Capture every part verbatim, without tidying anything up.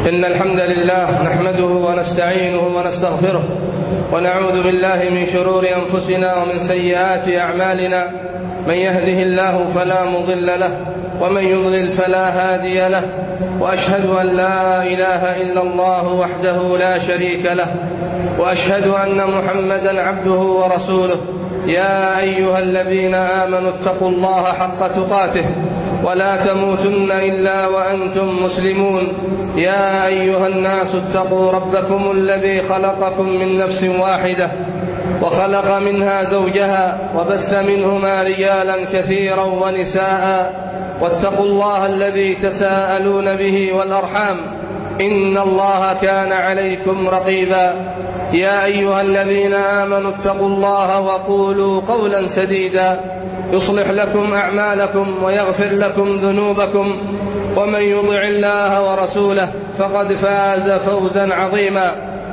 إن الحمد لله نحمده ونستعينه ونستغفره ونعوذ بالله من شرور أنفسنا ومن سيئات أعمالنا. من يهده الله فلا مضل له ومن يضلل فلا هادي له، وأشهد أن لا إله إلا الله وحده لا شريك له، وأشهد أن محمدا عبده ورسوله. يا أيها الذين آمنوا اتقوا الله حق تقاته ولا تموتن إلا وأنتم مسلمون. يا أيها الناس اتقوا ربكم الذي خلقكم من نفس واحدة وخلق منها زوجها وبث منهما رجالا كثيرا ونساء، واتقوا الله الذي تساءلون به والأرحام إن الله كان عليكم رقيبا. يا أيها الذين آمنوا اتقوا الله وقولوا قولا سديدا يصلح لكم أعمالكم ويغفر لكم ذنوبكم، ومن يطع الله ورسوله فقد فاز فوزا عظيما.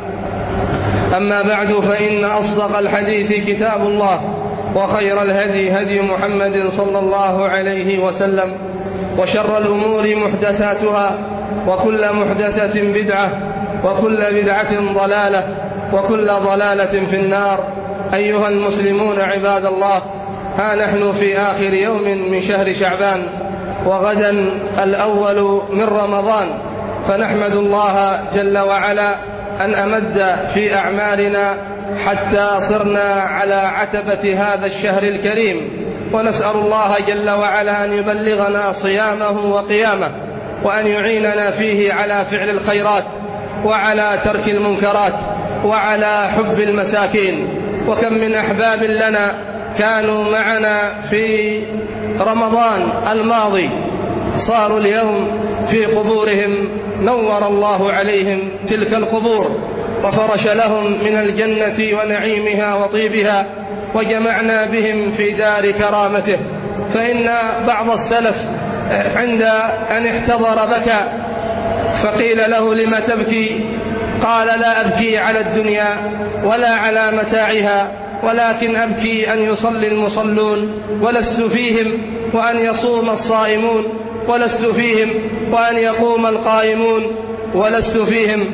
أما بعد، فإن أصدق الحديث كتاب الله، وخير الهدي هدي محمد صلى الله عليه وسلم، وشر الأمور محدثاتها، وكل محدثة بدعة، وكل بدعة ضلالة، وكل ضلالة في النار. أيها المسلمون عباد الله، ها نحن في آخر يوم من شهر شعبان، وغدا الأول من رمضان، فنحمد الله جل وعلا أن أمد في أعمالنا حتى صرنا على عتبة هذا الشهر الكريم، ونسأل الله جل وعلا أن يبلغنا صيامه وقيامه، وأن يعيننا فيه على فعل الخيرات وعلى ترك المنكرات وعلى حب المساكين. وكم من أحباب لنا كانوا معنا في رمضان الماضي صاروا اليوم في قبورهم، نور الله عليهم تلك القبور وفرش لهم من الجنة ونعيمها وطيبها، وجمعنا بهم في دار كرامته. فإن بعض السلف عند أن احتضر بكى، فقيل له: لم تبكي؟ قال: لا أبكي على الدنيا ولا على متاعها، ولكن أبكي أن يصلي المصلون ولست فيهم، وأن يصوم الصائمون ولست فيهم، وأن يقوم القائمون ولست فيهم.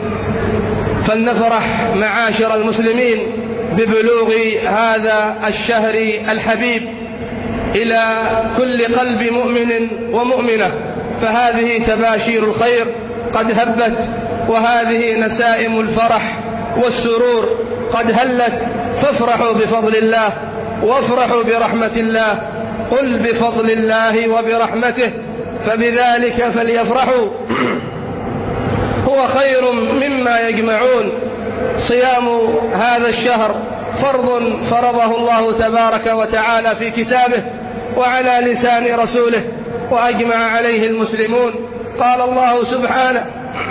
فلنفرح معاشر المسلمين ببلوغ هذا الشهر الحبيب إلى كل قلب مؤمن ومؤمنة، فهذه تباشير الخير قد هبت، وهذه نسائم الفرح والسرور قد هلت. فافرحوا بفضل الله وافرحوا برحمة الله. قل بفضل الله وبرحمته فبذلك فليفرحوا هو خير مما يجمعون. صيام هذا الشهر فرض فرضه الله تبارك وتعالى في كتابه وعلى لسان رسوله، وأجمع عليه المسلمون. قال الله سبحانه: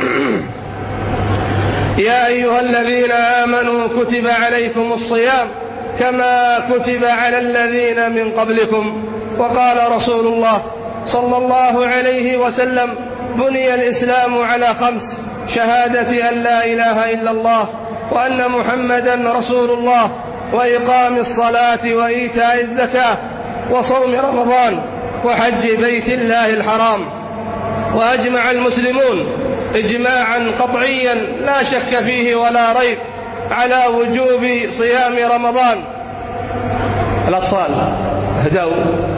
يا أيها الذين آمنوا كتب عليكم الصيام كما كتب على الذين من قبلكم. وقال رسول الله صلى الله عليه وسلم: بني الإسلام على خمس: شهادة أن لا إله إلا الله وأن محمدا رسول الله، وإقام الصلاة وإيتاء الزكاة وصوم رمضان وحج بيت الله الحرام. وأجمع المسلمون إجماعا قطعيا لا شك فيه ولا ريب على وجوب صيام رمضان. الأطفال هدوا.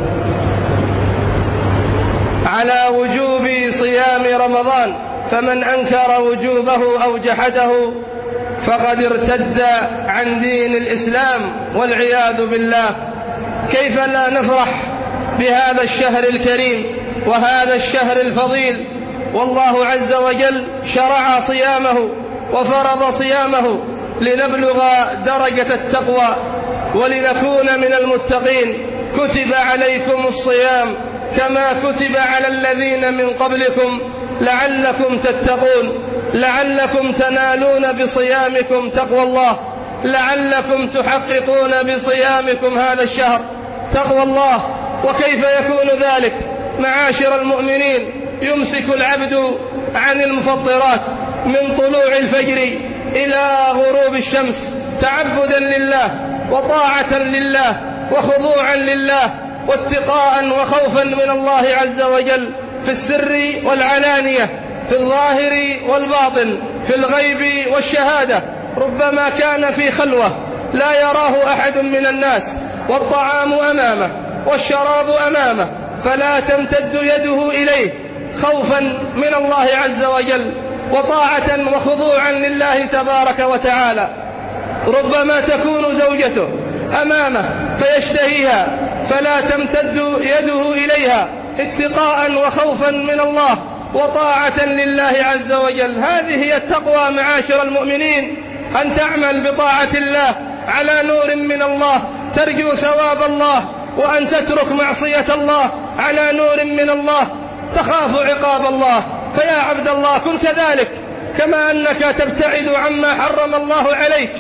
على وجوب صيام رمضان، فمن أنكر وجوبه أو جحده فقد ارتد عن دين الإسلام والعياذ بالله. كيف لا نفرح بهذا الشهر الكريم وهذا الشهر الفضيل، والله عز وجل شرع صيامه وفرض صيامه لنبلغ درجة التقوى ولنكون من المتقين. كتب عليكم الصيام كما كتب على الذين من قبلكم لعلكم تتقون، لعلكم تنالون بصيامكم تقوى الله، لعلكم تحققون بصيامكم هذا الشهر تقوى الله. وكيف يكون ذلك معاشر المؤمنين؟ يمسك العبد عن المفطرات من طلوع الفجر إلى غروب الشمس تعبدا لله وطاعة لله وخضوعا لله واتقاء وخوفا من الله عز وجل في السر والعلانية. في الظاهر والباطن، في الغيب والشهادة، ربما كان في خلوة لا يراه أحد من الناس، والطعام أمامه والشراب أمامه، فلا تمتد يده إليه خوفا من الله عز وجل وطاعة وخضوعا لله تبارك وتعالى. ربما تكون زوجته أمامه فيشتهيها، فلا تمتد يده إليها اتقاء وخوفا من الله وطاعة لله عز وجل. هذه هي التقوى معاشر المؤمنين، أن تعمل بطاعة الله على نور من الله ترجو ثواب الله، وأن تترك معصية الله على نور من الله تخاف عقاب الله. فيا عبد الله كن كذلك، كما أنك تبتعد عما حرم الله عليك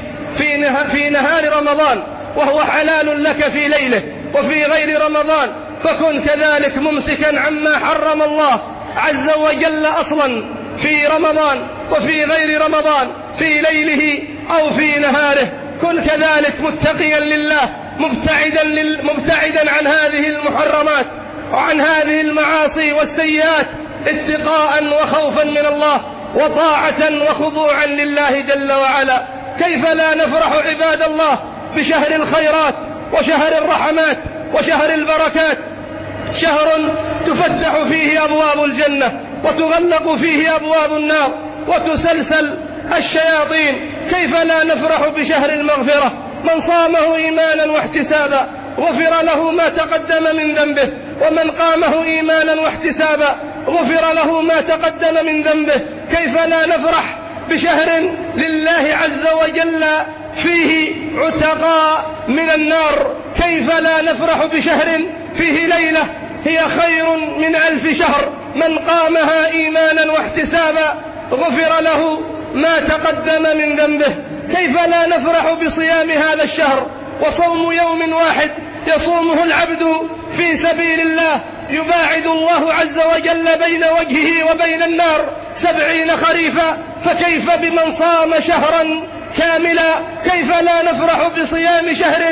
في نهار رمضان وهو حلال لك في ليله وفي غير رمضان، فكن كذلك ممسكا عما حرم الله عز وجل أصلا في رمضان وفي غير رمضان، في ليله أو في نهاره. كن كذلك متقيا لله، مبتعدا, لل... مبتعدا عن هذه المحرمات وعن هذه المعاصي والسيئات، اتقاء وخوفا من الله وطاعة وخضوعا لله جل وعلا. كيف لا نفرح عباد الله بشهر الخيرات وشهر الرحمات وشهر البركات، شهر تفتح فيه أبواب الجنة وتغلق فيه أبواب النار وتسلسل الشياطين. كيف لا نفرح بشهر المغفرة؟ من صامه إيمانا واحتسابا غفر له ما تقدم من ذنبه، ومن قامه إيمانا واحتسابا غفر له ما تقدم من ذنبه. كيف لا نفرح بشهر لله عز وجل فيه عتقاء من النار؟ كيف لا نفرح بشهر فيه ليلة هي خير من ألف شهر، من قامها إيمانا واحتسابا غفر له ما تقدم من ذنبه. كيف لا نفرح بصيام هذا الشهر، وصوم يوم واحد يصومه العبد في سبيل الله يباعد الله عز وجل بين وجهه وبين النار سبعين خريفا، فكيف بمن صام شهرا كاملا؟ كيف لا نفرح بصيام شهر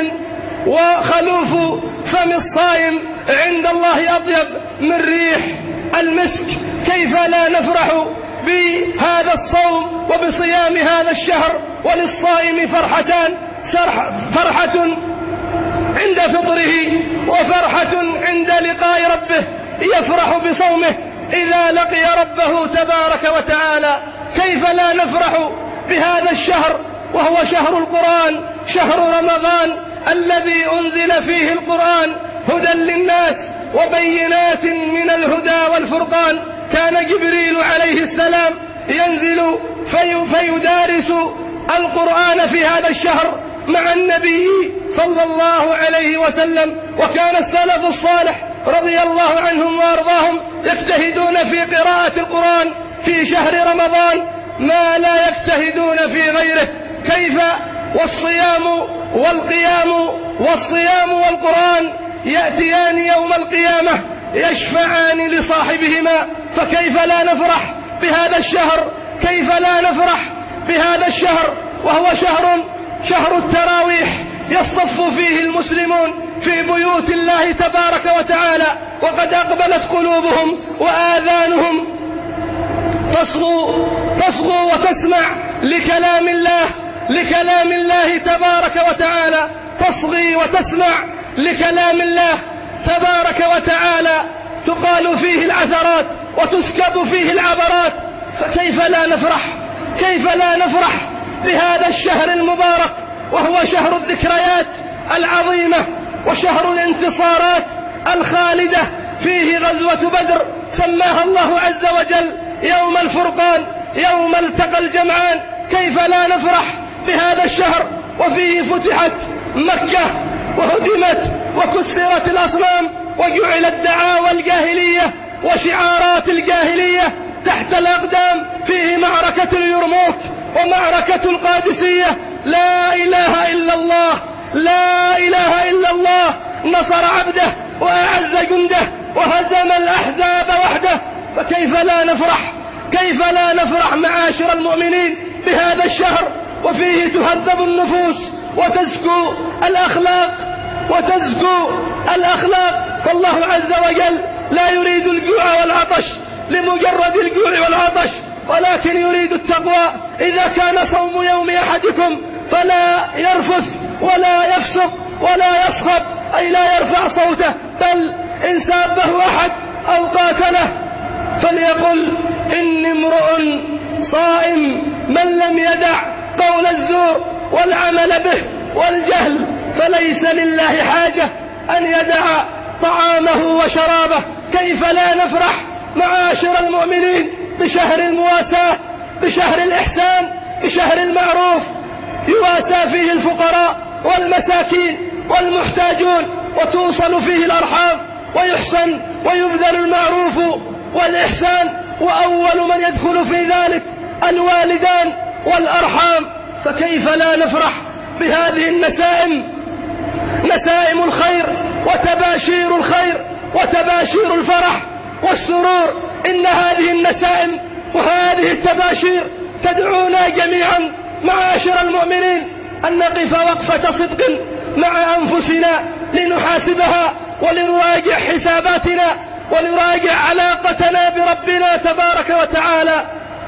وخلوف فم الصائم عند الله أطيب من ريح المسك؟ كيف لا نفرح بهذا الصوم وبصيام هذا الشهر؟ وللصائم فرحتان، فرحة عند فطره وفرحة عند لقاء ربه، يفرح بصومه إذا لقي ربه تبارك وتعالى. كيف لا نفرح بهذا الشهر وهو شهر القرآن، شهر رمضان الذي أنزل فيه القرآن هدى للناس وبينات من الهدى والفرقان. كان جبريل عليه السلام ينزل في فيدارس القرآن في هذا الشهر مع النبي صلى الله عليه وسلم، وكان السلف الصالح رضي الله عنهم وارضاهم يجتهدون في قراءة القرآن في شهر رمضان ما لا يجتهدون في غيره. كيف والصيام والقيام والصيام والقرآن يأتيان يوم القيامة يشفعان لصاحبهما، فكيف لا نفرح بهذا الشهر؟ كيف لا نفرح بهذا الشهر وهو شهر شهر التراويح يصطف فيه المسلمون في بيوت الله تبارك وتعالى، وقد أقبلت قلوبهم وآذانهم تصغو تصغو وتسمع لكلام الله لكلام الله تبارك وتعالى، تصغي وتسمع لكلام الله تبارك وتعالى، تقال فيه العثرات وتسكب فيه العبرات. فكيف لا نفرح كيف لا نفرح بهذا الشهر المبارك وهو شهر الذكريات العظيمة وشهر الانتصارات الخالدة؟ فيه غزوة بدر سماها الله عز وجل يوم الفرقان، يوم التقى الجمعان. كيف لا نفرح بهذا الشهر وفيه فتحت مكة وهدمت وكسرت الأصنام وجعلت دعاوى الجاهلية وشعارات الجاهلية تحت الأقدام. فيه معركة اليرموك ومعركة القادسية. لا إله إلا الله، لا إله إلا الله، نصر عبده وأعز جنده وهزم الأحزاب وحده. فكيف لا نفرح كيف لا نفرح معاشر المؤمنين بهذا الشهر وفيه تهذب النفوس وتزكو الأخلاق وتزكو الأخلاق. فالله عز وجل لا يريد الجوع والعطش لمجرد الجوع والعطش، ولكن يريد التقوى. إذا كان صوم يوم أحدكم فلا يرفث ولا يفسق ولا يصخب، أي لا يرفع صوته، بل إن سابه أحد أو قاتله فليقل إني امرؤ صائم. من لم يدع قول الزور والعمل به والجهل فليس لله حاجة أن يدع طعامه وشرابه. كيف لا نفرح معاشر المؤمنين بشهر المواساة، بشهر الإحسان، بشهر المعروف يواسى فيه الفقراء والمساكين والمحتاجون، وتوصل فيه الأرحام، ويحسن ويبذل المعروف والإحسان، وأول من يدخل في ذلك الوالدان والأرحام. فكيف لا نفرح بهذه النسائم، نسائم الخير وتباشير الخير وتباشير الفرح والسرور. إن هذه النسائم وهذه التباشير تدعونا جميعا معاشر المؤمنين أن نقف وقفة صدق مع أنفسنا لنحاسبها ولنراجع حساباتنا ولنراجع علاقتنا بربنا تبارك وتعالى.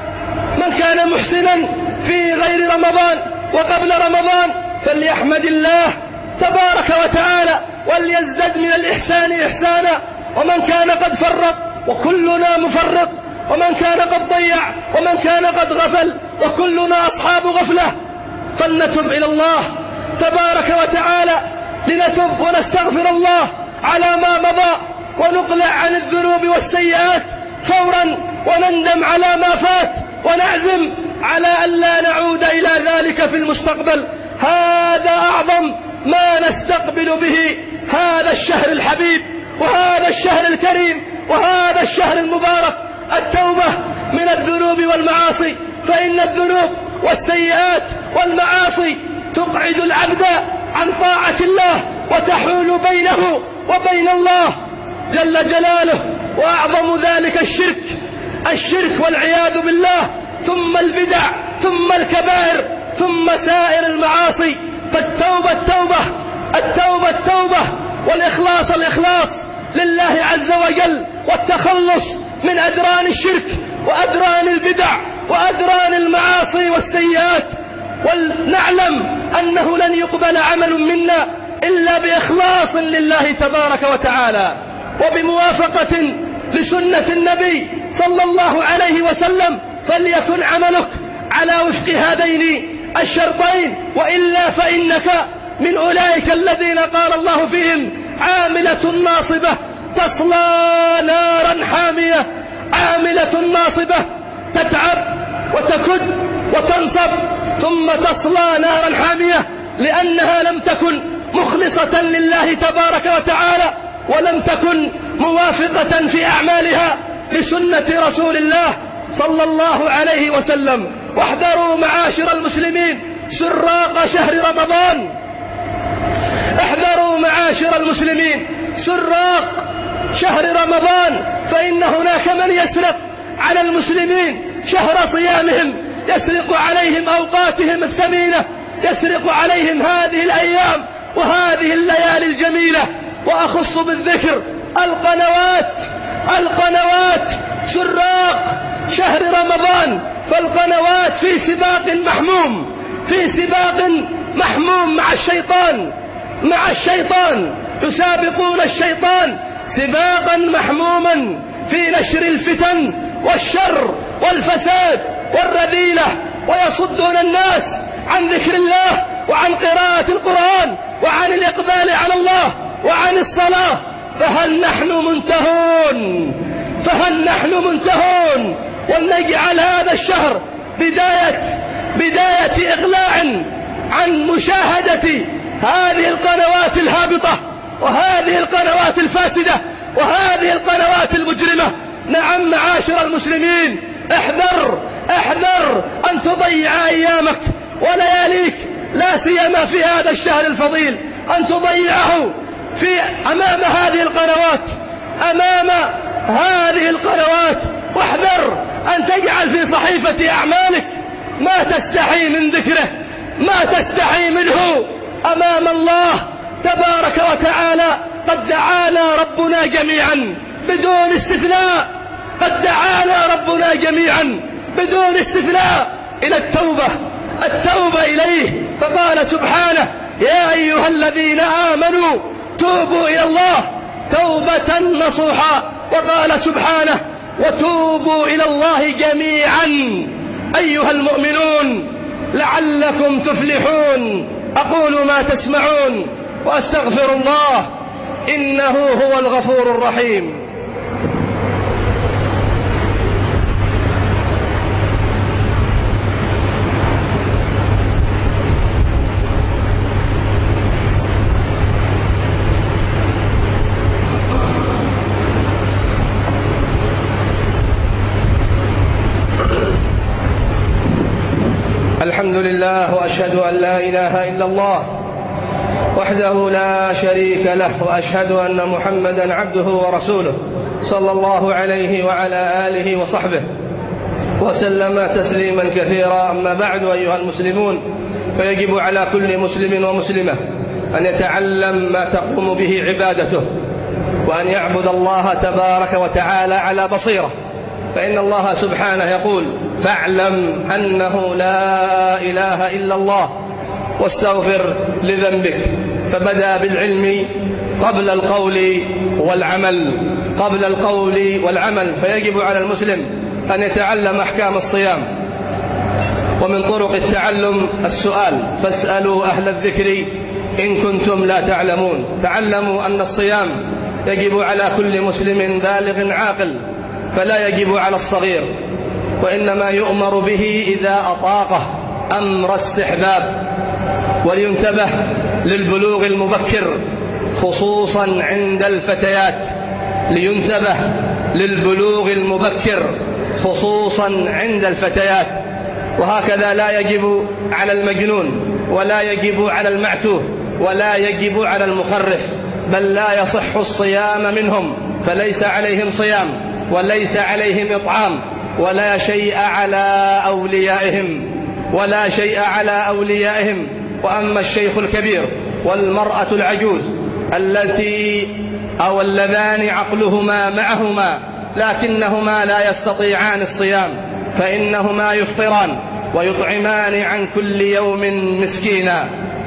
من كان محسنا في غير رمضان وقبل رمضان فليحمد الله تبارك وتعالى وليزدد من الإحسان إحسانا، ومن كان قد فرط وكلنا مفرط، ومن كان قد ضيع ومن كان قد غفل وكلنا أصحاب غفلة، فلنتب إلى الله تبارك وتعالى، لنتب ونستغفر الله على ما مضى، ونقلع عن الذنوب والسيئات فورا، ونندم على ما فات، ونعزم على أن لا نعود إلى ذلك في المستقبل. هذا أعظم ما نستقبل به هذا الشهر الحبيب وهذا الشهر الكريم وهذا الشهر المبارك، التوبة من الذنوب والمعاصي. فإن الذنوب والسيئات والمعاصي تقعد العبد عن طاعة الله وتحول بينه وبين الله جل جلاله. وأعظم ذلك الشرك، الشرك والعياذ بالله، ثم البدع، ثم الكبائر، ثم سائر المعاصي. فالتوبة التوبة التوبة التوبة والإخلاص الإخلاص لله عز وجل، والتخلص من أدران الشرك وأدران البدع وأدران المعاصي والسيئات. ولنعلم أنه لن يقبل عمل منا إلا بإخلاص لله تبارك وتعالى وبموافقة لسنة النبي صلى الله عليه وسلم، فليكن عملك على وفق هذين الشرطين، وإلا فإنك من أولئك الذين قال الله فيهم عاملة ناصبة تصلى نارا حامية. عاملة ناصبة تتعب وتكد وتنصب ثم تصلى نارا حامية، لأنها لم تكن مخلصة لله تبارك وتعالى، ولم تكن موافقة في أعمالها لسنة رسول الله صلى الله عليه وسلم. واحذروا معاشر المسلمين سراق شهر رمضان، احذروا معاشر المسلمين سراق شهر رمضان، فإن هناك من يسرق على المسلمين شهر صيامهم، يسرق عليهم أوقاتهم الثمينة، يسرق عليهم هذه الأيام وهذه الليالي الجميلة. وأخص بالذكر القنوات، القنوات سراق شهر رمضان، فالقنوات في سباق محموم، في سباق محموم مع الشيطان، مع الشيطان يسابقون الشيطان سباقا محموما في نشر الفتن والشر والفساد والرذيلة، ويصدون الناس عن ذكر الله وعن قراءة القرآن وعن الإقبال على الله وعن الصلاة. فهل نحن منتهون؟ فهل نحن منتهون؟ ولنجعل هذا الشهر بداية بداية إقلاع عن مشاهدة هذه القنوات الهابطة وهذه القنوات الفاسدة وهذه القنوات المجرمة. نعم معاشر المسلمين، احذر احذر أن تضيع أيامك ولياليك، لا سيما في هذا الشهر الفضيل، أن تضيعه في أمام هذه القنوات، أمام هذه القنوات. واحذر أن تجعل في صحيفة أعمالك ما تستحي من ذكره، ما تستحي منه أمام الله تبارك وتعالى. قد دعانا ربنا جميعا بدون استثناء، قد دعانا ربنا جميعا بدون استثناء إلى التوبة التوبة إليه، فقال سبحانه: يا أيها الذين آمنوا توبوا إلى الله توبة نصوحا. وقال سبحانه: وتوبوا إلى الله جميعا أيها المؤمنون لعلكم تفلحون. أقول ما تسمعون وأستغفر الله إنه هو الغفور الرحيم. الحمد لله، وأشهد أن لا إله إلا الله وحده لا شريك له، وأشهد أن محمدا عبده ورسوله صلى الله عليه وعلى آله وصحبه وسلم تسليما كثيرا. أما بعد، أيها المسلمون، فيجب على كل مسلم ومسلمة أن يتعلم ما تقوم به عبادته، وأن يعبد الله تبارك وتعالى على بصيرة، فإن الله سبحانه يقول: فاعلم أنه لا إله إلا الله واستغفر لذنبك. فبدأ بالعلم قبل القول والعمل قبل القول والعمل فيجب على المسلم أن يتعلم أحكام الصيام. ومن طرق التعلم السؤال: فاسألوا أهل الذكر إن كنتم لا تعلمون. تعلموا أن الصيام يجب على كل مسلم بالغ عاقل، فلا يجب على الصغير، وإنما يؤمر به إذا أطاقه أمر استحباب. ولينتبه للبلوغ المبكر خصوصا عند الفتيات لينتبه للبلوغ المبكر خصوصا عند الفتيات. وهكذا لا يجب على المجنون، ولا يجب على المعتوه، ولا يجب على المخرف، بل لا يصح الصيام منهم، فليس عليهم صيام وليس عليهم إطعام، ولا شيء على أوليائهم ولا شيء على أوليائهم. وأما الشيخ الكبير والمرأة العجوز التي أو اللذان عقلهما معهما لكنهما لا يستطيعان الصيام، فإنهما يفطران ويطعمان عن كل يوم مسكينا.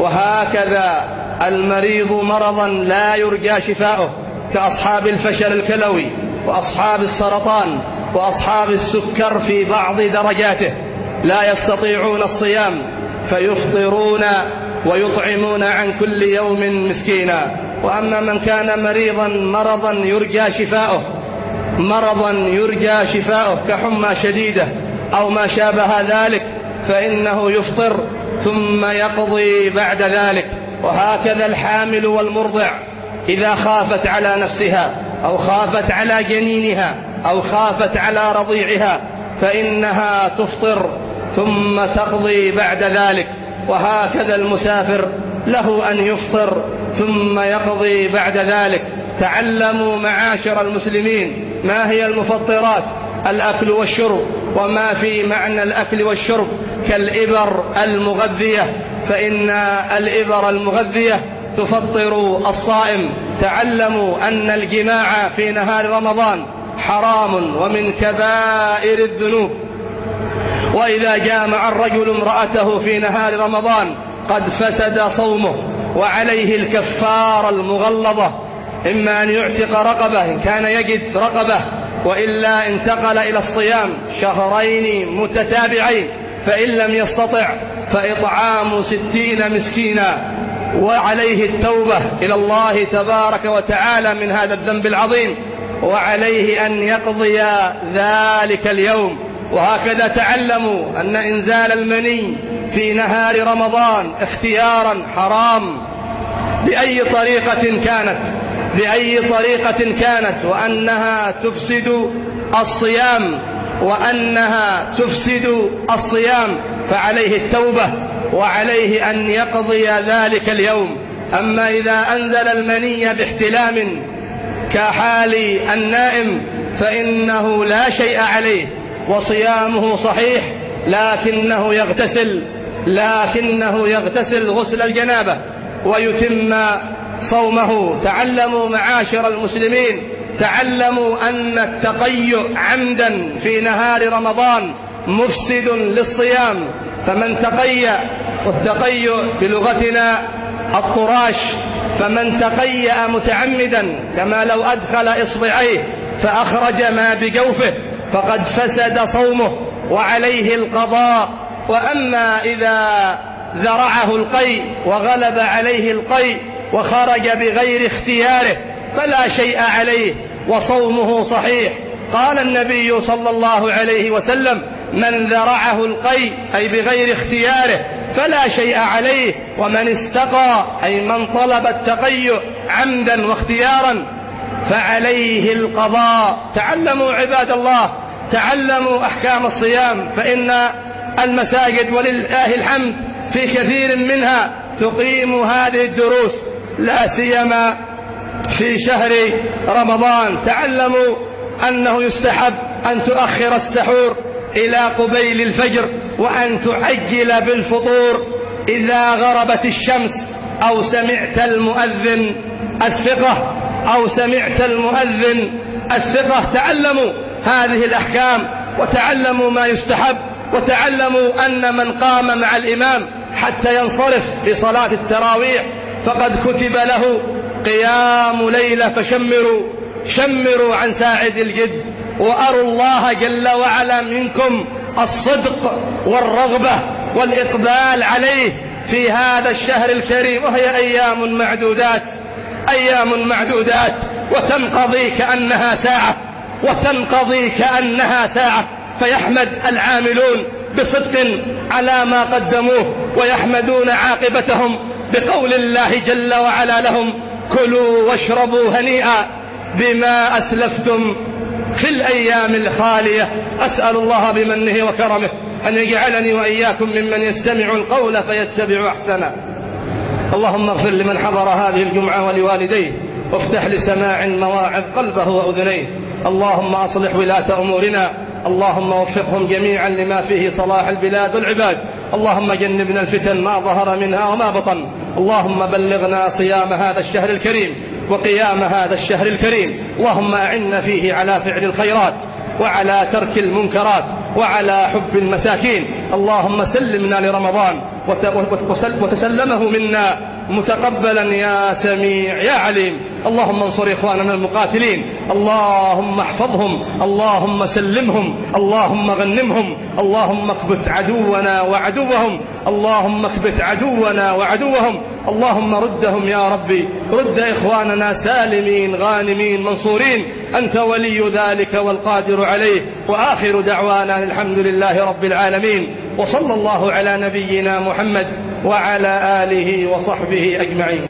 وهكذا المريض مرضا لا يرجى شفاؤه كأصحاب الفشل الكلوي وأصحاب السرطان وأصحاب السكر في بعض درجاته لا يستطيعون الصيام، فيفطرون ويطعمون عن كل يوم مسكينا. وأما من كان مريضا مرضا يرجى شفاؤه مرضا يرجى شفاؤه كحمى شديدة أو ما شابه ذلك، فإنه يفطر ثم يقضي بعد ذلك. وهكذا الحامل والمرضع إذا خافت على نفسها أو خافت على جنينها أو خافت على رضيعها فإنها تفطر ثم تقضي بعد ذلك. وهكذا المسافر له أن يفطر ثم يقضي بعد ذلك. تعلموا معاشر المسلمين ما هي المفطرات: الأكل والشرب، وما في معنى الأكل والشرب كالإبر المغذية، فإن الإبر المغذية تفطر الصائم. تعلموا أن الجماع في نهار رمضان حرام ومن كبائر الذنوب، وإذا جامع الرجل امرأته في نهار رمضان قد فسد صومه، وعليه الكفارة المغلظة، إما أن يعتق رقبة إن كان يجد رقبة، وإلا انتقل إلى الصيام شهرين متتابعين، فإن لم يستطع فإطعام ستين مسكينا. وعليه التوبة إلى الله تبارك وتعالى من هذا الذنب العظيم، وعليه أن يقضي ذلك اليوم. وهكذا تعلموا أن إنزال المني في نهار رمضان اختيارا حرام بأي طريقة كانت بأي طريقة كانت وأنها تفسد الصيام وأنها تفسد الصيام فعليه التوبة وعليه أن يقضي ذلك اليوم. أما إذا أنزل المني باحتلام كحال النائم فإنه لا شيء عليه وصيامه صحيح، لكنه يغتسل لكنه يغتسل غسل الجنابة ويتم صومه. تعلموا معاشر المسلمين تعلموا أن التقيؤ عمدا في نهار رمضان مفسد للصيام. فمن تقيأ، والتقيؤ بلغتنا الطراش، فمن تقيأ متعمدا كما لو أدخل إصبعيه فأخرج ما بجوفه فقد فسد صومه وعليه القضاء. وأما إذا ذرعه القيء وغلب عليه القيء وخرج بغير اختياره فلا شيء عليه وصومه صحيح. قال النبي صلى الله عليه وسلم: من ذرعه القيء أي بغير اختياره فلا شيء عليه، ومن استقى أي من طلب التقيؤ عمدا واختيارا فعليه القضاء. تعلموا عباد الله، تعلموا أحكام الصيام، فإن المساجد ولله الحمد في كثير منها تقيم هذه الدروس، لا سيما في شهر رمضان. تعلموا أنه يستحب أن تؤخر السحور إلى قبيل الفجر، وأن تعجل بالفطور إذا غربت الشمس أو سمعت المؤذن الثقة أو سمعت المؤذن الثقة. تعلموا هذه الأحكام، وتعلموا ما يستحب، وتعلموا أن من قام مع الإمام حتى ينصرف في صلاة التراويح فقد كتب له قيام ليلة. فشمروا شمروا عن ساعد الجد، وأروا الله جل وعلا منكم الصدق والرغبة والإقبال عليه في هذا الشهر الكريم، وهي أيام معدودات أيام معدودات وتنقضي كأنها ساعة وتنقضي كأنها ساعة. فيحمد العاملون بصدق على ما قدموه، ويحمدون عاقبتهم بقول الله جل وعلا لهم: كلوا واشربوا هنيئا بما أسلفتم في الأيام الخالية. أسأل الله بمنه وكرمه أن يجعلني وإياكم ممن يستمع القول فيتبع أحسنه. اللهم اغفر لمن حضر هذه الجمعة ولوالديه، وافتح لسماع المواعظ قلبه وأذنيه. اللهم أصلح ولاة أمورنا، اللهم وفقهم جميعا لما فيه صلاح البلاد والعباد. اللهم جنبنا الفتن ما ظهر منها وما بطن. اللهم بلغنا صيام هذا الشهر الكريم وقيام هذا الشهر الكريم. اللهم أعنا فيه على فعل الخيرات وعلى ترك المنكرات وعلى حب المساكين. اللهم سلمنا لرمضان وتسلمه منا متقبلا يا سميع يا عليم. اللهم انصر إخواننا المقاتلين، اللهم احفظهم، اللهم سلمهم، اللهم غنمهم، اللهم اكبت عدونا وعدوهم، اللهم اكبت عدونا وعدوهم، اللهم ردهم يا ربي، رد إخواننا سالمين غانمين منصورين، أنت ولي ذلك والقادر عليه. وآخر دعوانا الحمد لله رب العالمين، وصلى الله على نبينا محمد وعلى آله وصحبه أجمعين.